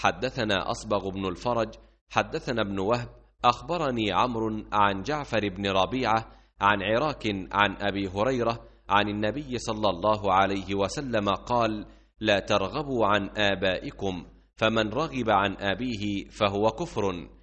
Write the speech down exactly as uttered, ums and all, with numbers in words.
حدثنا أصبغ بن الفرج حدثنا ابن وهب أخبرني عمرو عن جعفر بن ربيعة عن عراك عن أبي هريرة عن النبي صلى الله عليه وسلم قال: لا ترغبوا عن آبائكم، فمن رغب عن أبيه فهو كفر.